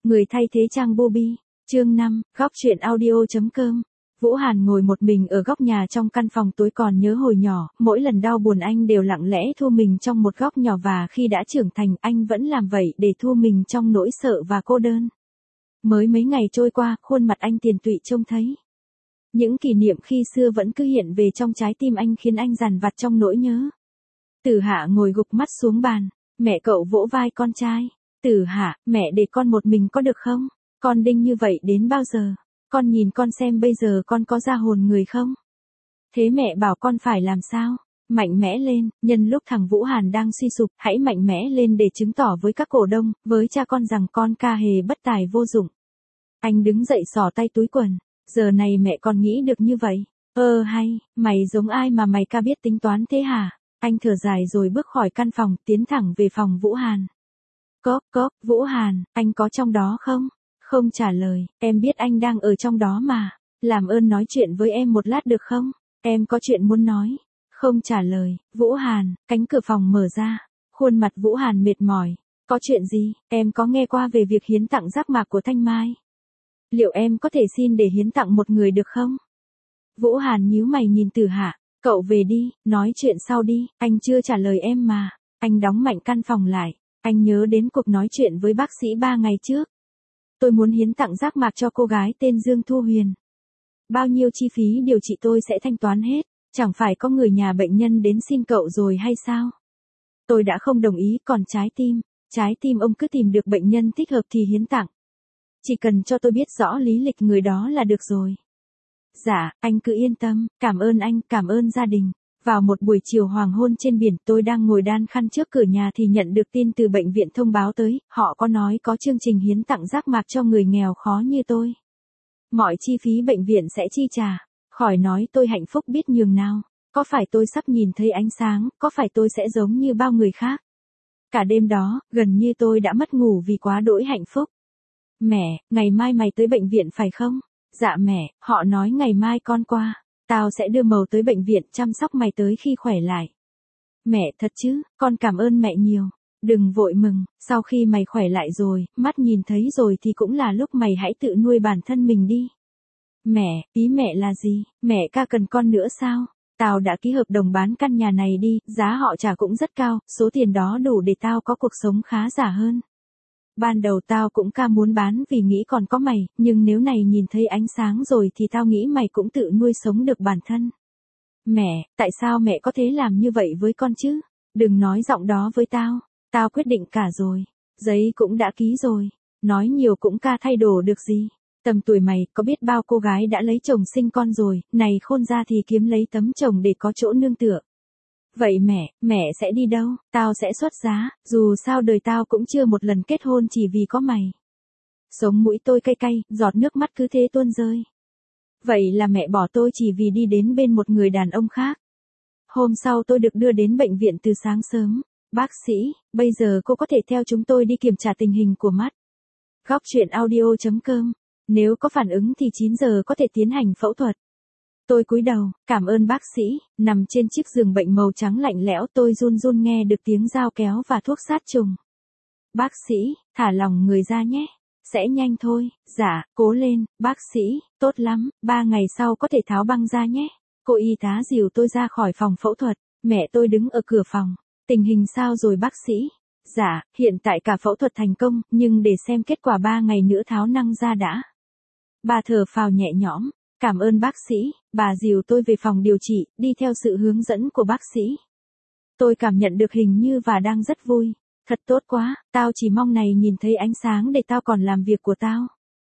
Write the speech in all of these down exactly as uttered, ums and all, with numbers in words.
Người thay thế trang Bobby. Chương năm, góc truyện audio.com. Vũ Hàn ngồi một mình ở góc nhà trong căn phòng tối, còn nhớ hồi nhỏ, mỗi lần đau buồn anh đều lặng lẽ thu mình trong một góc nhỏ, và khi đã trưởng thành anh vẫn làm vậy để thu mình trong nỗi sợ và cô đơn. Mới mấy ngày trôi qua, khuôn mặt anh tiều tụy trông thấy. Những kỷ niệm khi xưa vẫn cứ hiện về trong trái tim anh, khiến anh dằn vặt trong nỗi nhớ. Tử Hạ ngồi gục mắt xuống bàn, mẹ cậu vỗ vai con trai. Tử Hạ, mẹ để con một mình có được không? Con đinh như vậy đến bao giờ? Con nhìn con xem bây giờ con có ra hồn người không? Thế mẹ bảo con phải làm sao? Mạnh mẽ lên, nhân lúc thằng Vũ Hàn đang suy sụp, hãy mạnh mẽ lên để chứng tỏ với các cổ đông, với cha con rằng con ca hề bất tài vô dụng. Anh đứng dậy xỏ tay túi quần. Giờ này mẹ còn nghĩ được như vậy? Ơ hay, mày giống ai mà mày ca biết tính toán thế hả? Anh thở dài rồi bước khỏi căn phòng, tiến thẳng về phòng Vũ Hàn. Cốc cốc, Vũ Hàn, anh có trong đó không? Không trả lời, em biết anh đang ở trong đó mà. Làm ơn nói chuyện với em một lát được không? Em có chuyện muốn nói. Không trả lời, Vũ Hàn, cánh cửa phòng mở ra. Khuôn mặt Vũ Hàn mệt mỏi. Có chuyện gì? Em có nghe qua về việc hiến tặng giác mạc của Thanh Mai. Liệu em có thể xin để hiến tặng một người được không? Vũ Hàn nhíu mày nhìn Tử Hạ. Cậu về đi, nói chuyện sau đi, anh chưa trả lời em mà. Anh đóng mạnh căn phòng lại. Anh nhớ đến cuộc nói chuyện với bác sĩ ba ngày trước. Tôi muốn hiến tặng giác mạc cho cô gái tên Dương Thu Huyền. Bao nhiêu chi phí điều trị tôi sẽ thanh toán hết, chẳng phải có người nhà bệnh nhân đến xin cậu rồi hay sao? Tôi đã không đồng ý, còn trái tim, trái tim ông cứ tìm được bệnh nhân thích hợp thì hiến tặng. Chỉ cần cho tôi biết rõ lý lịch người đó là được rồi. Dạ, anh cứ yên tâm, cảm ơn anh, cảm ơn gia đình. Vào một buổi chiều hoàng hôn trên biển, tôi đang ngồi đan khăn trước cửa nhà thì nhận được tin từ bệnh viện thông báo tới, họ có nói có chương trình hiến tặng giác mạc cho người nghèo khó như tôi. Mọi chi phí bệnh viện sẽ chi trả, khỏi nói tôi hạnh phúc biết nhường nào, có phải tôi sắp nhìn thấy ánh sáng, có phải tôi sẽ giống như bao người khác. Cả đêm đó, gần như tôi đã mất ngủ vì quá đỗi hạnh phúc. Mẹ, ngày mai mày tới bệnh viện phải không? Dạ mẹ, họ nói ngày mai con qua. Tao sẽ đưa Mầu tới bệnh viện chăm sóc mày tới khi khỏe lại. Mẹ, thật chứ, con cảm ơn mẹ nhiều. Đừng vội mừng, sau khi mày khỏe lại rồi, mắt nhìn thấy rồi thì cũng là lúc mày hãy tự nuôi bản thân mình đi. Mẹ, ý mẹ là gì? Mẹ ca cần con nữa sao? Tao đã ký hợp đồng bán căn nhà này đi, giá họ trả cũng rất cao, số tiền đó đủ để tao có cuộc sống khá giả hơn. Ban đầu tao cũng ca muốn bán vì nghĩ còn có mày, nhưng nếu này nhìn thấy ánh sáng rồi thì tao nghĩ mày cũng tự nuôi sống được bản thân. Mẹ, tại sao mẹ có thể làm như vậy với con chứ? Đừng nói giọng đó với tao, tao quyết định cả rồi, giấy cũng đã ký rồi, nói nhiều cũng ca thay đổi được gì. Tầm tuổi mày, có biết bao cô gái đã lấy chồng sinh con rồi, này khôn ra thì kiếm lấy tấm chồng để có chỗ nương tựa. Vậy mẹ, mẹ sẽ đi đâu? Tao sẽ xuất giá, dù sao đời tao cũng chưa một lần kết hôn chỉ vì có mày. Sống mũi tôi cay cay, giọt nước mắt cứ thế tuôn rơi. Vậy là mẹ bỏ tôi chỉ vì đi đến bên một người đàn ông khác. Hôm sau tôi được đưa đến bệnh viện từ sáng sớm. Bác sĩ, bây giờ cô có thể theo chúng tôi đi kiểm tra tình hình của mắt. Góc truyện audio.com. Nếu có phản ứng thì chín giờ có thể tiến hành phẫu thuật. Tôi cúi đầu, cảm ơn bác sĩ, nằm trên chiếc giường bệnh màu trắng lạnh lẽo, tôi run run nghe được tiếng dao kéo và thuốc sát trùng. Bác sĩ, thả lòng người ra nhé. Sẽ nhanh thôi. Dạ, cố lên, bác sĩ, tốt lắm, ba ngày sau có thể tháo băng ra nhé. Cô y tá dìu tôi ra khỏi phòng phẫu thuật, mẹ tôi đứng ở cửa phòng. Tình hình sao rồi bác sĩ? Dạ, hiện tại cả phẫu thuật thành công, nhưng để xem kết quả ba ngày nữa tháo năng ra đã. Bà thở phào nhẹ nhõm. Cảm ơn bác sĩ, bà dìu tôi về phòng điều trị, đi theo sự hướng dẫn của bác sĩ. Tôi cảm nhận được hình như và đang rất vui. Thật tốt quá, tao chỉ mong này nhìn thấy ánh sáng để tao còn làm việc của tao.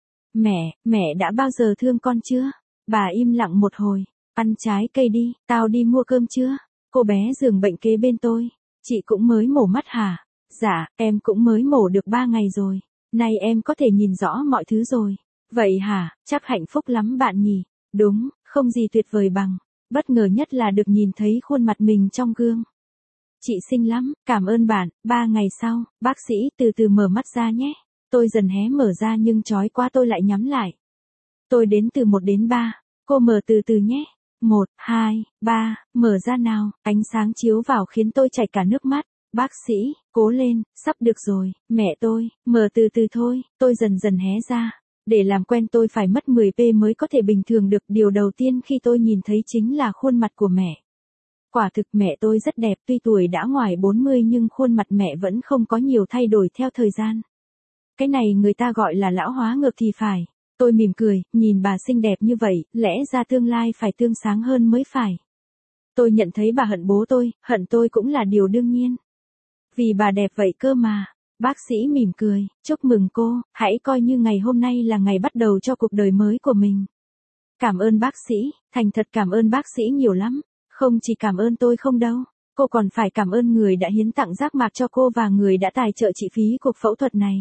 Mẹ, mẹ đã bao giờ thương con chưa? Bà im lặng một hồi. Ăn trái cây đi, tao đi mua cơm chưa? Cô bé giường bệnh kế bên tôi. Chị cũng mới mổ mắt hả? Dạ, em cũng mới mổ được ba ngày rồi. Nay em có thể nhìn rõ mọi thứ rồi. Vậy hả, chắc hạnh phúc lắm bạn nhỉ? Đúng, không gì tuyệt vời bằng. Bất ngờ nhất là được nhìn thấy khuôn mặt mình trong gương. Chị xinh lắm, cảm ơn bạn. Ba ngày sau, bác sĩ từ từ mở mắt ra nhé. Tôi dần hé mở ra nhưng chói quá tôi lại nhắm lại. Tôi đến từ một đến ba. Cô mở từ từ nhé. Một, hai, ba, mở ra nào. Ánh sáng chiếu vào khiến tôi chảy cả nước mắt. Bác sĩ, cố lên, sắp được rồi, mẹ tôi, mờ từ từ thôi, tôi dần dần hé ra. Để làm quen tôi phải mất mười phút mới có thể bình thường được. Điều đầu tiên khi tôi nhìn thấy chính là khuôn mặt của mẹ. Quả thực mẹ tôi rất đẹp, tuy tuổi đã ngoài bốn mươi nhưng khuôn mặt mẹ vẫn không có nhiều thay đổi theo thời gian. Cái này người ta gọi là lão hóa ngược thì phải. Tôi mỉm cười, nhìn bà xinh đẹp như vậy, lẽ ra tương lai phải tươi sáng hơn mới phải. Tôi nhận thấy bà hận bố tôi, hận tôi cũng là điều đương nhiên. Vì bà đẹp vậy cơ mà. Bác sĩ mỉm cười, chúc mừng cô, hãy coi như ngày hôm nay là ngày bắt đầu cho cuộc đời mới của mình. Cảm ơn bác sĩ, thành thật cảm ơn bác sĩ nhiều lắm. Không chỉ cảm ơn tôi không đâu, cô còn phải cảm ơn người đã hiến tặng giác mạc cho cô và người đã tài trợ chi phí cuộc phẫu thuật này.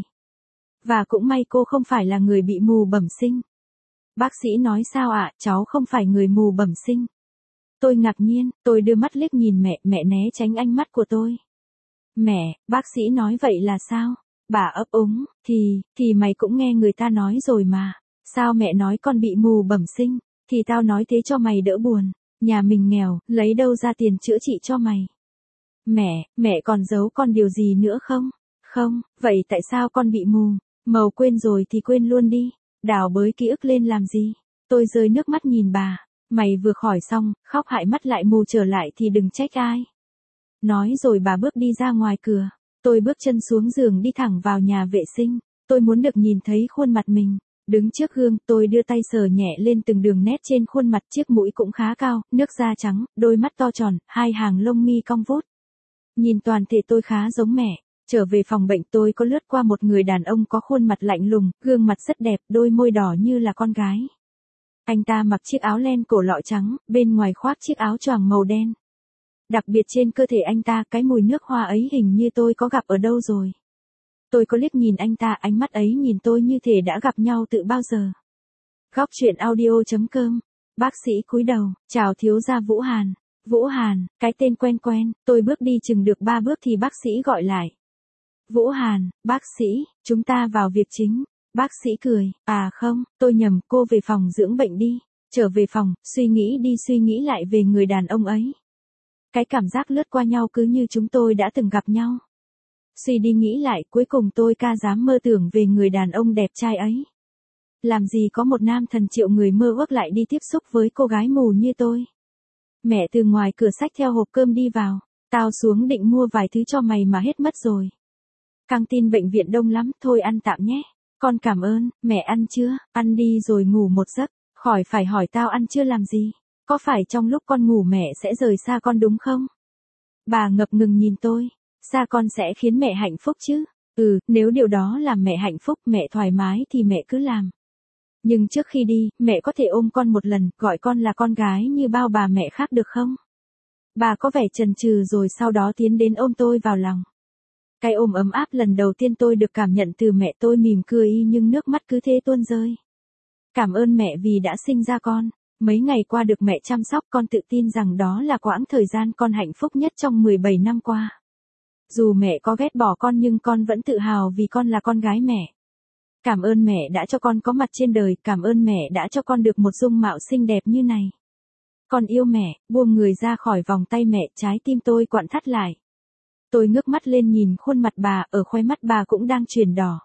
Và cũng may cô không phải là người bị mù bẩm sinh. Bác sĩ nói sao ạ, cháu không phải người mù bẩm sinh. Tôi ngạc nhiên, tôi đưa mắt liếc nhìn mẹ, mẹ né tránh ánh mắt của tôi. Mẹ, bác sĩ nói vậy là sao? Bà ấp úng, thì, thì mày cũng nghe người ta nói rồi mà. Sao mẹ nói con bị mù bẩm sinh, thì tao nói thế cho mày đỡ buồn. Nhà mình nghèo, lấy đâu ra tiền chữa trị cho mày. Mẹ, mẹ còn giấu con điều gì nữa không? Không, vậy tại sao con bị mù? Màu quên rồi thì quên luôn đi. Đào bới ký ức lên làm gì? Tôi rơi nước mắt nhìn bà. Mày vừa khỏi xong, khóc hại mắt lại mù trở lại thì đừng trách ai. Nói rồi bà bước đi ra ngoài cửa. Tôi bước chân xuống giường đi thẳng vào nhà vệ sinh. Tôi muốn được nhìn thấy khuôn mặt mình. Đứng trước gương, tôi đưa tay sờ nhẹ lên từng đường nét trên khuôn mặt, chiếc mũi cũng khá cao, nước da trắng, đôi mắt to tròn, hai hàng lông mi cong vút. Nhìn toàn thể tôi khá giống mẹ. Trở về phòng bệnh tôi có lướt qua một người đàn ông có khuôn mặt lạnh lùng, gương mặt rất đẹp, đôi môi đỏ như là con gái. Anh ta mặc chiếc áo len cổ lọ trắng, bên ngoài khoác chiếc áo choàng màu đen. Đặc biệt trên cơ thể anh ta, cái mùi nước hoa ấy hình như tôi có gặp ở đâu rồi. Tôi có liếc nhìn anh ta, ánh mắt ấy nhìn tôi như thể đã gặp nhau từ bao giờ. Góc truyện audio chấm com. Bác sĩ cúi đầu, chào thiếu gia Vũ Hàn. Vũ Hàn, cái tên quen quen, tôi bước đi chừng được ba bước thì bác sĩ gọi lại. Vũ Hàn, bác sĩ, chúng ta vào việc chính. Bác sĩ cười, à không, tôi nhầm, cô về phòng dưỡng bệnh đi. Trở về phòng, suy nghĩ đi suy nghĩ lại về người đàn ông ấy. Cái cảm giác lướt qua nhau cứ như chúng tôi đã từng gặp nhau. Suy đi nghĩ lại, cuối cùng tôi ca dám mơ tưởng về người đàn ông đẹp trai ấy. Làm gì có một nam thần triệu người mơ ước lại đi tiếp xúc với cô gái mù như tôi. Mẹ từ ngoài cửa xách theo hộp cơm đi vào. Tao xuống định mua vài thứ cho mày mà hết mất rồi. Căng tin bệnh viện đông lắm, thôi ăn tạm nhé. Con cảm ơn, mẹ ăn chưa? Ăn đi rồi ngủ một giấc. Khỏi phải hỏi tao ăn chưa làm gì. Có phải trong lúc con ngủ mẹ sẽ rời xa con đúng không? Bà ngập ngừng nhìn tôi. Xa con sẽ khiến mẹ hạnh phúc chứ? Ừ, nếu điều đó làm mẹ hạnh phúc, mẹ thoải mái thì mẹ cứ làm. Nhưng trước khi đi, mẹ có thể ôm con một lần, gọi con là con gái như bao bà mẹ khác được không? Bà có vẻ chần chừ rồi sau đó tiến đến ôm tôi vào lòng. Cái ôm ấm áp lần đầu tiên tôi được cảm nhận từ mẹ, tôi mỉm cười nhưng nước mắt cứ thế tuôn rơi. Cảm ơn mẹ vì đã sinh ra con. Mấy ngày qua được mẹ chăm sóc, con tự tin rằng đó là quãng thời gian con hạnh phúc nhất trong mười bảy năm qua. Dù mẹ có ghét bỏ con nhưng con vẫn tự hào vì con là con gái mẹ. Cảm ơn mẹ đã cho con có mặt trên đời, cảm ơn mẹ đã cho con được một dung mạo xinh đẹp như này. Con yêu mẹ, buông người ra khỏi vòng tay mẹ, trái tim tôi quặn thắt lại. Tôi ngước mắt lên nhìn khuôn mặt bà, ở khóe mắt bà cũng đang chuyển đỏ.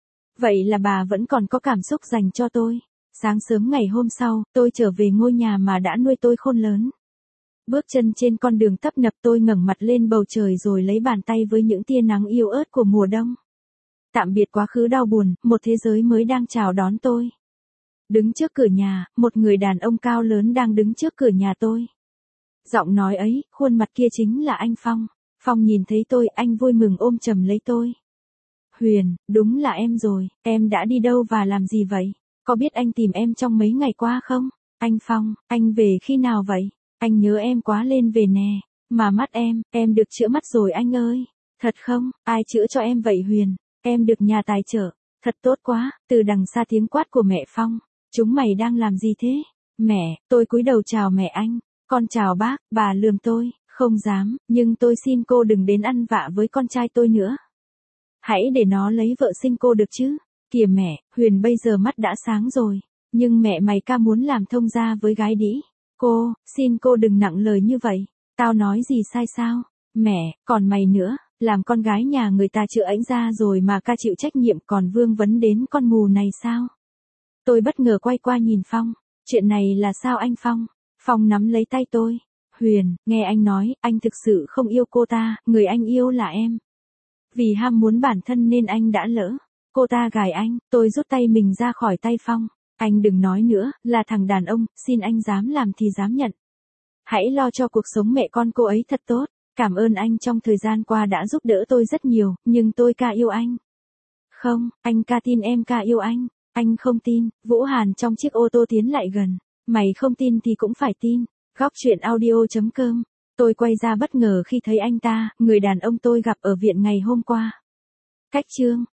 Vậy là bà vẫn còn có cảm xúc dành cho tôi. Sáng sớm ngày hôm sau, tôi trở về ngôi nhà mà đã nuôi tôi khôn lớn. Bước chân trên con đường tấp nập, tôi ngẩng mặt lên bầu trời rồi lấy bàn tay với những tia nắng yếu ớt của mùa đông. Tạm biệt quá khứ đau buồn, một thế giới mới đang chào đón tôi. Đứng trước cửa nhà, một người đàn ông cao lớn đang đứng trước cửa nhà tôi. Giọng nói ấy, khuôn mặt kia chính là anh Phong. Phong nhìn thấy tôi, anh vui mừng ôm chầm lấy tôi. Huyền, đúng là em rồi, em đã đi đâu và làm gì vậy? Có biết anh tìm em trong mấy ngày qua không? Anh Phong, anh về khi nào vậy? Anh nhớ em quá lên về nè. Mà mắt em, em được chữa mắt rồi anh ơi. Thật không? Ai chữa cho em vậy Huyền? Em được nhà tài trợ. Thật tốt quá. Từ đằng xa tiếng quát của mẹ Phong. Chúng mày đang làm gì thế? Mẹ, tôi cúi đầu chào mẹ anh. Con chào bác, bà lườm tôi. Không dám, nhưng tôi xin cô đừng đến ăn vạ với con trai tôi nữa. Hãy để nó lấy vợ sinh cô được chứ. Kìa mẹ, Huyền bây giờ mắt đã sáng rồi. Nhưng mẹ mày ca muốn làm thông gia với gái đĩ. Cô, xin cô đừng nặng lời như vậy. Tao nói gì sai sao? Mẹ, còn mày nữa, làm con gái nhà người ta chữa ảnh ra rồi mà ca chịu trách nhiệm còn vương vấn đến con mù này sao? Tôi bất ngờ quay qua nhìn Phong, chuyện này là sao anh Phong? Phong nắm lấy tay tôi, Huyền, nghe anh nói, anh thực sự không yêu cô ta, người anh yêu là em. Vì ham muốn bản thân nên anh đã lỡ, cô ta gài anh, tôi rút tay mình ra khỏi tay Phong. Anh đừng nói nữa, là thằng đàn ông, xin anh dám làm thì dám nhận. Hãy lo cho cuộc sống mẹ con cô ấy thật tốt. Cảm ơn anh trong thời gian qua đã giúp đỡ tôi rất nhiều, nhưng tôi ca yêu anh. Không, anh ca tin em ca yêu anh. Anh không tin, Vũ Hàn trong chiếc ô tô tiến lại gần. Mày không tin thì cũng phải tin. Góc truyện audio.com. Tôi quay ra bất ngờ khi thấy anh ta, người đàn ông tôi gặp ở viện ngày hôm qua. Cách chương.